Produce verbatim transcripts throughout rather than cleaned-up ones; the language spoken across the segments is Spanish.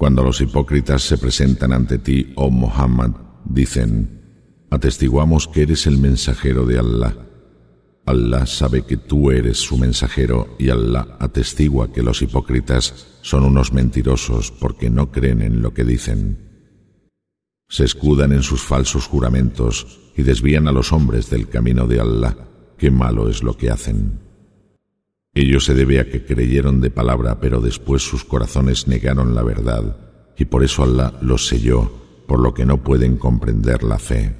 Cuando los hipócritas se presentan ante ti, oh Muhammad, dicen: atestiguamos que eres el mensajero de Allah. Allah sabe que tú eres su mensajero y Allah atestigua que los hipócritas son unos mentirosos porque no creen en lo que dicen. Se escudan en sus falsos juramentos y desvían a los hombres del camino de Allah. Qué malo es lo que hacen. Ello se debe a que creyeron de palabra, pero después sus corazones negaron la verdad, y por eso Allah los selló, por lo que no pueden comprender la fe.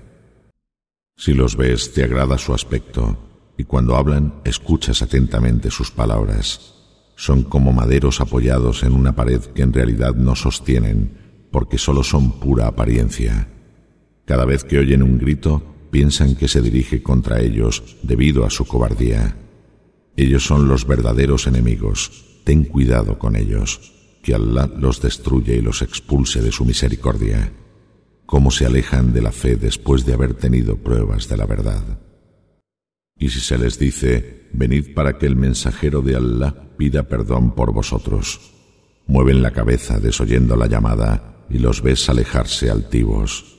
Si los ves, te agrada su aspecto, y cuando hablan, escuchas atentamente sus palabras. Son como maderos apoyados en una pared que en realidad no sostienen, porque solo son pura apariencia. Cada vez que oyen un grito, piensan que se dirige contra ellos debido a su cobardía. Ellos son los verdaderos enemigos. Ten cuidado con ellos, que Allah los destruye y los expulse de su misericordia. Cómo se alejan de la fe después de haber tenido pruebas de la verdad. Y si se les dice: venid para que el mensajero de Allah pida perdón por vosotros, mueven la cabeza desoyendo la llamada y los ves alejarse altivos.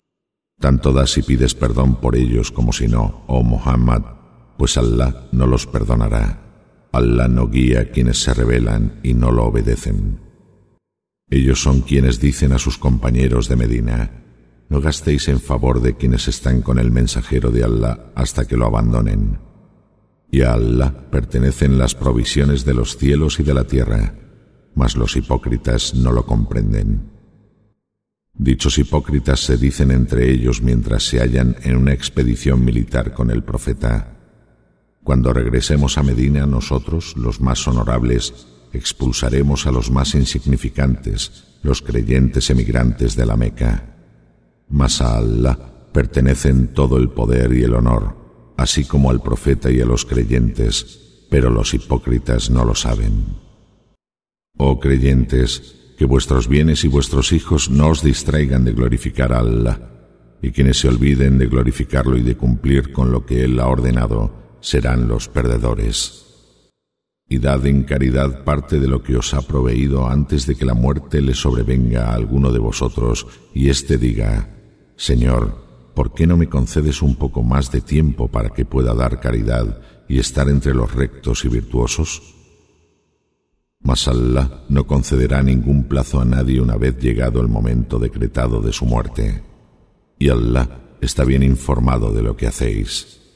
Tanto das si pides perdón por ellos como si no, oh Muhammad, pues Allah no los perdonará. Allah no guía a quienes se rebelan y no lo obedecen. Ellos son quienes dicen a sus compañeros de Medina: no gastéis en favor de quienes están con el mensajero de Allah hasta que lo abandonen. Y a Allah pertenecen las provisiones de los cielos y de la tierra, mas los hipócritas no lo comprenden. Dichos hipócritas se dicen entre ellos mientras se hallan en una expedición militar con el profeta: cuando regresemos a Medina, nosotros, los más honorables, expulsaremos a los más insignificantes, los creyentes emigrantes de la Meca. Mas a Allah pertenecen todo el poder y el honor, así como al profeta y a los creyentes, pero los hipócritas no lo saben. Oh creyentes, que vuestros bienes y vuestros hijos no os distraigan de glorificar a Allah, y quienes se olviden de glorificarlo y de cumplir con lo que Él ha ordenado serán los perdedores. Y dad en caridad parte de lo que os ha proveído antes de que la muerte le sobrevenga a alguno de vosotros y éste diga: Señor, ¿por qué no me concedes un poco más de tiempo para que pueda dar caridad y estar entre los rectos y virtuosos? Mas Allah no concederá ningún plazo a nadie una vez llegado el momento decretado de su muerte. Y Allah está bien informado de lo que hacéis.